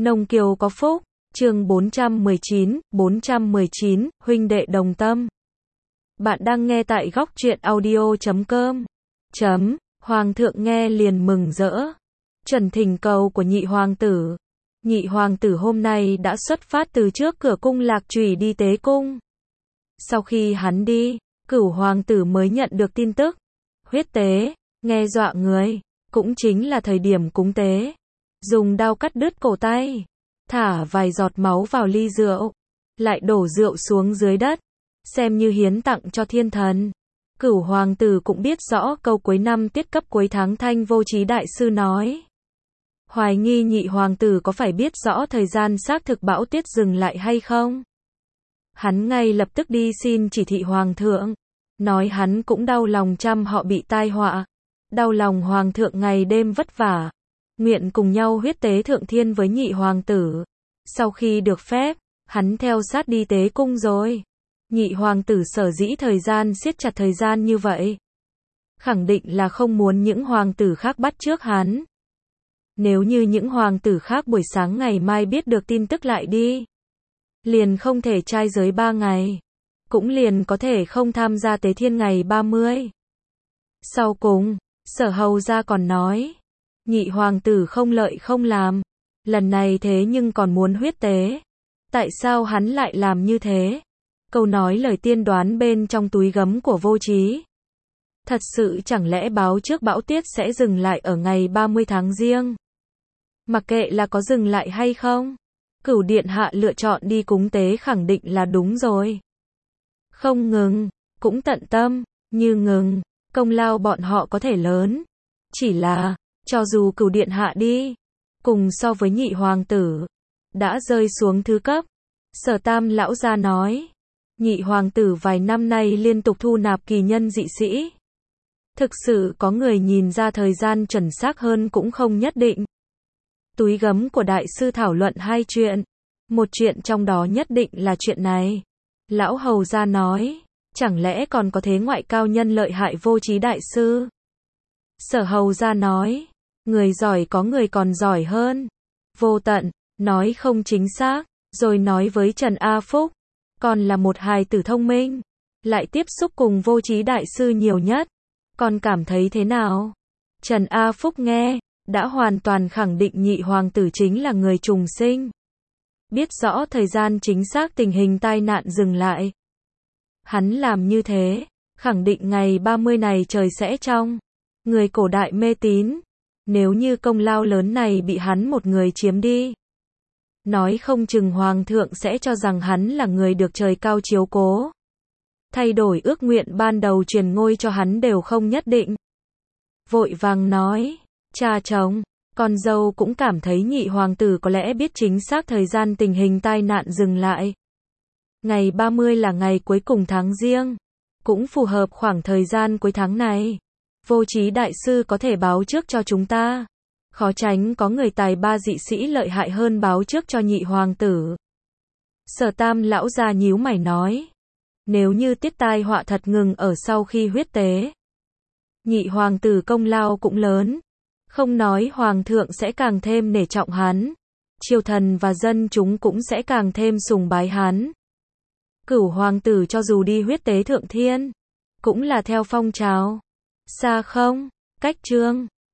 Nông Kiều có phúc, chương 419, huynh đệ đồng tâm. Bạn đang nghe tại góc truyện audio.com. Hoàng thượng nghe liền mừng rỡ. Chuẩn thỉnh cầu của nhị hoàng tử. Nhị hoàng tử hôm nay đã xuất phát từ trước cửa cung Lạc Trùy đi tế cung. Sau khi hắn đi, Cửu hoàng tử mới nhận được tin tức. Huyết tế, nghe dọa người, cũng chính là thời điểm cúng tế. Dùng đao cắt đứt cổ tay, thả vài giọt máu vào ly rượu, lại đổ rượu xuống dưới đất, xem như hiến tặng cho thiên thần. Cửu hoàng tử cũng biết rõ câu cuối năm tiết cấp cuối tháng Thanh Vô Chí đại sư nói. Hoài nghi nhị hoàng tử có phải biết rõ thời gian xác thực bão tiết dừng lại hay không? Hắn ngay lập tức đi xin chỉ thị hoàng thượng, nói hắn cũng đau lòng trăm họ bị tai họa, đau lòng hoàng thượng ngày đêm vất vả, nguyện cùng nhau huyết tế thượng thiên với nhị hoàng tử. Sau khi được phép, hắn theo sát đi tế cung rồi. Nhị hoàng tử sở dĩ thời gian siết chặt thời gian như vậy, khẳng định là không muốn những hoàng tử khác bắt trước hắn. Nếu như những hoàng tử khác buổi sáng ngày mai biết được tin tức lại đi, liền không thể trai giới 3 ngày, cũng liền có thể không tham gia tế thiên ngày 30. Sau cùng, Sở hầu gia còn nói, nhị hoàng tử không lợi không làm, lần này thế nhưng còn muốn huyết tế. Tại sao hắn lại làm như thế? Câu nói lời tiên đoán bên trong túi gấm của Vô Chí. Thật sự chẳng lẽ báo trước bão tiết sẽ dừng lại ở ngày 30 tháng Giêng? Mặc kệ là có dừng lại hay không, Cửu điện hạ lựa chọn đi cúng tế khẳng định là đúng rồi. Không ngừng, cũng tận tâm, như ngừng, công lao bọn họ có thể lớn. Chỉ là, cho dù Cửu điện hạ đi, cùng so với nhị hoàng tử, đã rơi xuống thứ cấp. Sở Tam lão gia nói, nhị hoàng tử vài năm nay liên tục thu nạp kỳ nhân dị sĩ. Thực sự có người nhìn ra thời gian chuẩn xác hơn cũng không nhất định. Túi gấm của đại sư thảo luận hai chuyện. Một chuyện trong đó nhất định là chuyện này. Lão hầu gia nói, chẳng lẽ còn có thế ngoại cao nhân lợi hại Vô Chí đại sư? Sở hầu gia nói, người giỏi có người còn giỏi hơn. Vô Tận, nói không chính xác, rồi nói với Trần A Phúc, còn là một hài tử thông minh, lại tiếp xúc cùng Vô Chí đại sư nhiều nhất. Con cảm thấy thế nào? Trần A Phúc nghe, đã hoàn toàn khẳng định nhị hoàng tử chính là người trùng sinh. Biết rõ thời gian chính xác tình hình tai nạn dừng lại. Hắn làm như thế, khẳng định ngày 30 này trời sẽ trong. Người cổ đại mê tín, nếu như công lao lớn này bị hắn một người chiếm đi, nói không chừng hoàng thượng sẽ cho rằng hắn là người được trời cao chiếu cố. Thay đổi ước nguyện ban đầu truyền ngôi cho hắn đều không nhất định. Vội vàng nói, cha chồng, con dâu cũng cảm thấy nhị hoàng tử có lẽ biết chính xác thời gian tình hình tai nạn dừng lại. Ngày 30 là ngày cuối cùng tháng Giêng, cũng phù hợp khoảng thời gian cuối tháng này. Vô Chí đại sư có thể báo trước cho chúng ta. Khó tránh có người tài ba dị sĩ lợi hại hơn báo trước cho nhị hoàng tử. Sở Tam lão gia nhíu mày nói, nếu như tiết tai họa thật ngừng ở sau khi huyết tế, nhị hoàng tử công lao cũng lớn, không nói hoàng thượng sẽ càng thêm nể trọng hắn, triều thần và dân chúng cũng sẽ càng thêm sùng bái hắn. Cửu hoàng tử cho dù đi huyết tế thượng thiên, cũng là theo phong trào. Xa không, cách chương